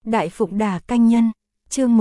Đại Phụng Đả Canh Nhân, chương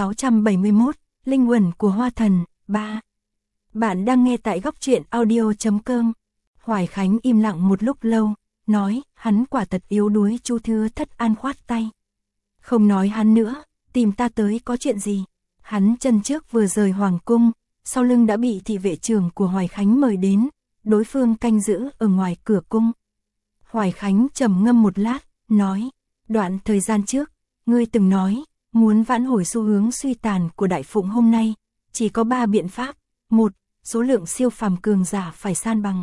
1671, Linh Uẩn của Hoa Thần, 3. Bạn đang nghe tại góc truyện audio.com. Hoài Khánh im lặng một lúc lâu, nói, hắn quả thật yếu đuối. Chu Thứ Thất An khoát tay. Không nói hắn nữa, tìm ta tới có chuyện gì? Hắn chân trước vừa rời hoàng cung, sau lưng đã bị thị vệ trưởng của Hoài Khánh mời đến, đối phương canh giữ ở ngoài cửa cung. Hoài Khánh trầm ngâm một lát, nói, đoạn thời gian trước, ngươi từng nói, muốn vãn hồi xu hướng suy tàn của Đại Phụng hôm nay, chỉ có 3 biện pháp. 1. Số lượng siêu phàm cường giả phải san bằng.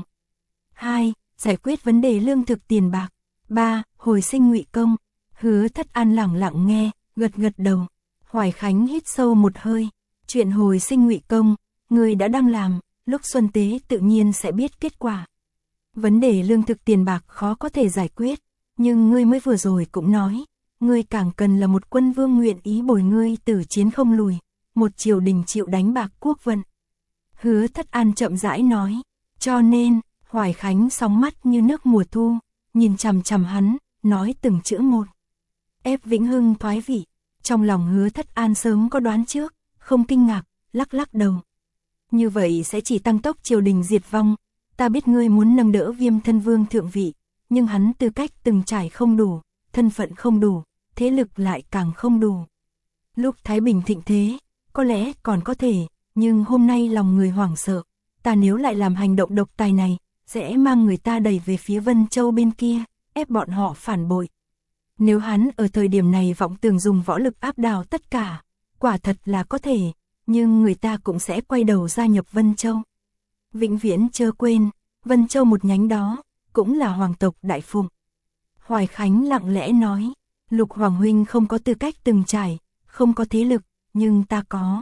2. Giải quyết vấn đề lương thực tiền bạc. 3. Hồi sinh Ngụy Công. Hứa Thất An lẳng lặng nghe, gật gật đầu. Hoài Khánh hít sâu một hơi. Chuyện hồi sinh Ngụy Công, ngươi đã đang làm, lúc xuân tế tự nhiên sẽ biết kết quả. Vấn đề lương thực tiền bạc khó có thể giải quyết, nhưng ngươi mới vừa rồi cũng nói, ngươi càng cần là một quân vương nguyện ý bồi ngươi tử chiến không lùi, một triều đình chịu đánh bạc quốc vận. Hứa Thất An chậm rãi nói, cho nên, Hoài Khánh sóng mắt như nước mùa thu, nhìn chằm chằm hắn, nói từng chữ một. Ép Vĩnh Hưng thoái vị, trong lòng Hứa Thất An sớm có đoán trước, không kinh ngạc, lắc lắc đầu. Như vậy sẽ chỉ tăng tốc triều đình diệt vong, ta biết ngươi muốn nâng đỡ Viêm Thân Vương thượng vị, nhưng hắn tư cách từng trải không đủ, thân phận không đủ, thế lực lại càng không đủ. Lúc Thái Bình thịnh thế, có lẽ còn có thể, nhưng hôm nay lòng người hoảng sợ, ta nếu lại làm hành động độc tài này, sẽ mang người ta đẩy về phía Vân Châu bên kia, ép bọn họ phản bội. Nếu hắn ở thời điểm này vọng tưởng dùng võ lực áp đảo tất cả, quả thật là có thể, nhưng người ta cũng sẽ quay đầu gia nhập Vân Châu. Vĩnh viễn chớ quên, Vân Châu một nhánh đó, cũng là hoàng tộc Đại Phụng. Hoài Khánh lặng lẽ nói, Lục Hoàng huynh không có tư cách từng trải, không có thế lực, nhưng ta có.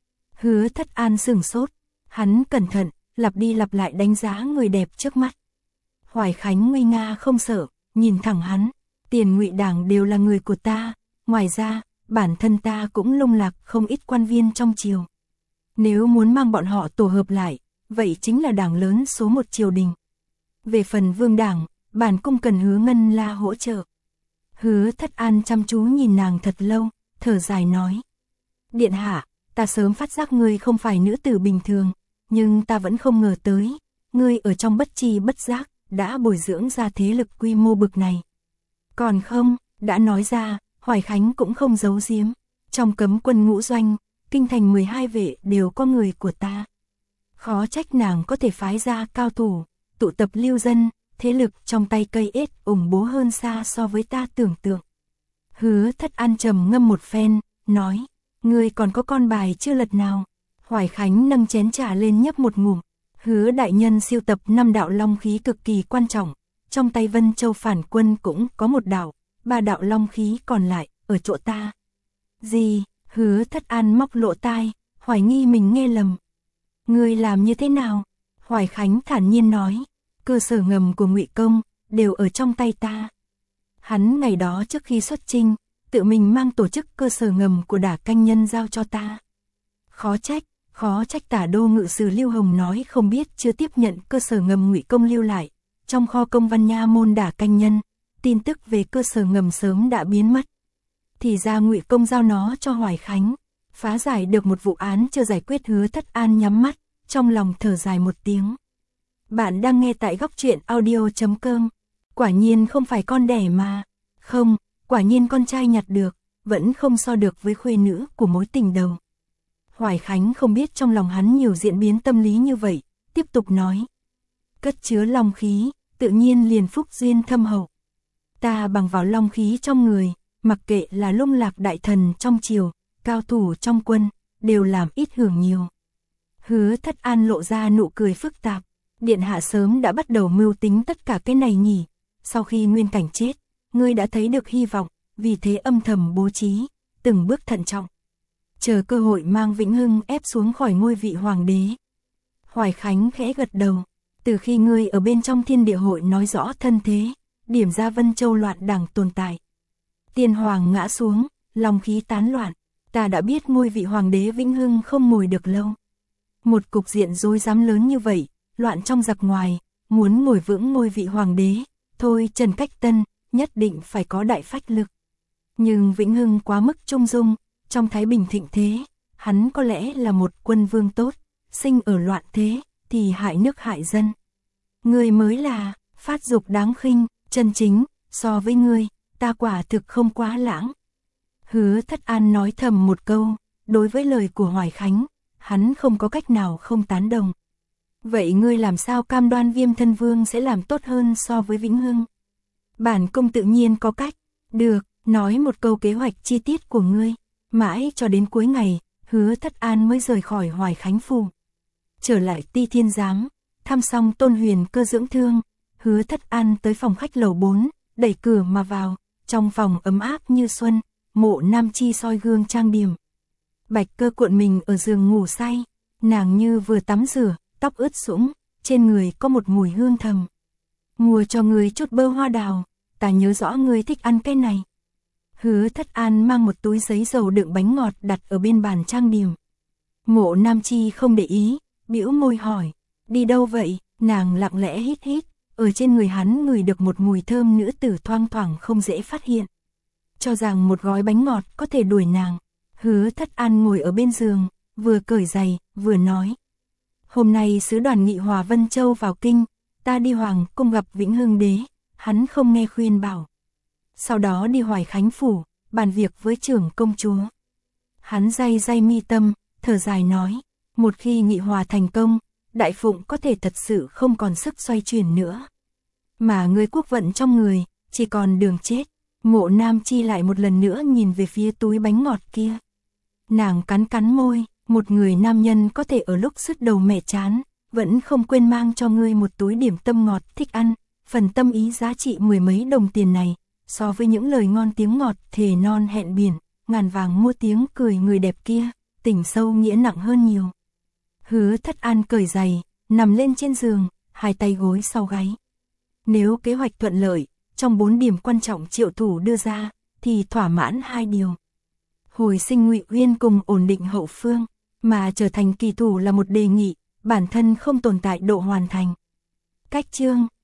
Hứa Thất An sửng sốt, hắn cẩn thận, lặp đi lặp lại đánh giá người đẹp trước mắt. Hoài Khánh nguy nga không sợ, nhìn thẳng hắn, Tiền Ngụy đảng đều là người của ta, ngoài ra, bản thân ta cũng lung lạc không ít quan viên trong triều. Nếu muốn mang bọn họ tổ hợp lại, vậy chính là đảng lớn số 1 triều đình. Về phần Vương đảng, bản cung cần Hứa Ngân La hỗ trợ. Hứa Thất An chăm chú nhìn nàng thật lâu, thở dài nói. Điện hạ, ta sớm phát giác ngươi không phải nữ tử bình thường, nhưng ta vẫn không ngờ tới, ngươi ở trong bất tri bất giác, đã bồi dưỡng ra thế lực quy mô bực này. Còn không, đã nói ra, Hoài Khánh cũng không giấu giếm, trong cấm quân ngũ doanh, kinh thành 12 vệ đều có người của ta. Khó trách nàng có thể phái ra cao thủ, tụ tập lưu dân, thế lực trong tay cây ết ủng bố hơn xa so với ta tưởng tượng. Hứa Thất An trầm ngâm một phen, nói, ngươi còn có con bài chưa lật nào? Hoài Khánh nâng chén trà lên nhấp một ngụm. Hứa đại nhân siêu tập 5 đạo long khí cực kỳ quan trọng, trong tay Vân Châu phản quân cũng có 1 đạo, 3 đạo long khí còn lại ở chỗ ta. Gì? Hứa Thất An móc lộ tai, hoài nghi mình nghe lầm. Ngươi làm như thế nào? Hoài Khánh thản nhiên nói, cơ sở ngầm của Ngụy Công đều ở trong tay ta. Hắn ngày đó trước khi xuất chinh, tự mình mang tổ chức cơ sở ngầm của Đả Canh Nhân giao cho ta. Khó trách Tả Đô ngự sử Lưu Hồng nói không biết chưa tiếp nhận cơ sở ngầm Ngụy Công lưu lại, trong kho công văn nha môn Đả Canh Nhân, tin tức về cơ sở ngầm sớm đã biến mất. Thì ra Ngụy Công giao nó cho Hoài Khánh, phá giải được một vụ án chưa giải quyết. Hứa Thất An nhắm mắt, trong lòng thở dài một tiếng. Bạn đang nghe tại góc truyện audio.com. Quả nhiên không phải con đẻ mà. Không, quả nhiên con trai nhặt được, vẫn không so được với khuê nữ của mối tình đầu. Hoài Khánh không biết trong lòng hắn nhiều diễn biến tâm lý như vậy, tiếp tục nói. Cất chứa long khí, tự nhiên liền phúc duyên thâm hậu. Ta bằng vào long khí trong người, mặc kệ là lung lạc đại thần trong triều, cao thủ trong quân, đều làm ít hưởng nhiều. Hứa Thất An lộ ra nụ cười phức tạp. Điện hạ sớm đã bắt đầu mưu tính tất cả cái này nhỉ. Sau khi Nguyên Cảnh chết, ngươi đã thấy được hy vọng, vì thế âm thầm bố trí, từng bước thận trọng. Chờ cơ hội mang Vĩnh Hưng ép xuống khỏi ngôi vị hoàng đế. Hoài Khánh khẽ gật đầu. Từ khi ngươi ở bên trong Thiên Địa Hội nói rõ thân thế, điểm ra Vân Châu loạn đảng tồn tại. Tiên hoàng ngã xuống, long khí tán loạn, ta đã biết ngôi vị hoàng đế Vĩnh Hưng không ngồi được lâu. Một cục diện rối rắm lớn như vậy, loạn trong giặc ngoài, muốn ngồi vững ngôi vị hoàng đế, thôi Trần Cách Tân, nhất định phải có đại phách lực. Nhưng Vĩnh Hưng quá mức trung dung, trong thái bình thịnh thế, hắn có lẽ là một quân vương tốt, sinh ở loạn thế, thì hại nước hại dân. Ngươi mới là, phát dục đáng khinh, chân chính, so với ngươi, ta quả thực không quá lãng. Hứa Thất An nói thầm một câu, đối với lời của Hoài Khánh, hắn không có cách nào không tán đồng. Vậy ngươi làm sao cam đoan Viêm Thân Vương sẽ làm tốt hơn so với Vĩnh Hưng? Bản cung tự nhiên có cách. Được, nói một câu kế hoạch chi tiết của ngươi. Mãi cho đến cuối ngày, Hứa Thất An mới rời khỏi Hoài Khánh phủ. Trở lại Ti Thiên Giám, thăm xong Tôn Huyền Cơ dưỡng thương, Hứa Thất An tới phòng khách lầu 4, đẩy cửa mà vào, trong phòng ấm áp như xuân, Mộ Nam Chi soi gương trang điểm. Bạch Cơ cuộn mình ở giường ngủ say, nàng như vừa tắm rửa, tóc ướt sũng, trên người có một mùi hương thầm. Mua cho người chút bơ hoa đào, ta nhớ rõ người thích ăn cái này. Hứa Thất An mang một túi giấy dầu đựng bánh ngọt đặt ở bên bàn trang điểm. Mộ Nam Chi không để ý, bĩu môi hỏi, đi đâu vậy? Nàng lặng lẽ hít hít, ở trên người hắn ngửi được một mùi thơm nữ tử thoang thoảng không dễ phát hiện. Cho rằng một gói bánh ngọt có thể đuổi nàng. Hứa Thất An ngồi ở bên giường, vừa cởi giày, vừa nói. Hôm nay sứ đoàn nghị hòa Vân Châu vào kinh, ta đi Hoàng cung gặp Vĩnh Hưng đế, hắn không nghe khuyên bảo. Sau đó đi Hoài Khánh phủ, bàn việc với trưởng công chúa. Hắn day day mi tâm, thở dài nói, một khi nghị hòa thành công, Đại Phụng có thể thật sự không còn sức xoay chuyển nữa. Mà người quốc vận trong người, chỉ còn đường chết. Mộ Nam Chi lại một lần nữa nhìn về phía túi bánh ngọt kia. Nàng cắn cắn môi, một người nam nhân có thể ở lúc sứt đầu mẻ chán, vẫn không quên mang cho ngươi một túi điểm tâm ngọt thích ăn, phần tâm ý giá trị mười mấy đồng tiền này, so với những lời ngon tiếng ngọt thề non hẹn biển, ngàn vàng mua tiếng cười người đẹp kia, tình sâu nghĩa nặng hơn nhiều. Hứa Thất An cởi giày, nằm lên trên giường, hai tay gối sau gáy. Nếu kế hoạch thuận lợi, trong 4 điểm quan trọng Triệu Thủ đưa ra, thì thỏa mãn 2 điều. Hồi sinh Ngụy Uyên cùng ổn định hậu phương, mà trở thành kỳ thủ là một đề nghị, bản thân không tồn tại độ hoàn thành. Cách chương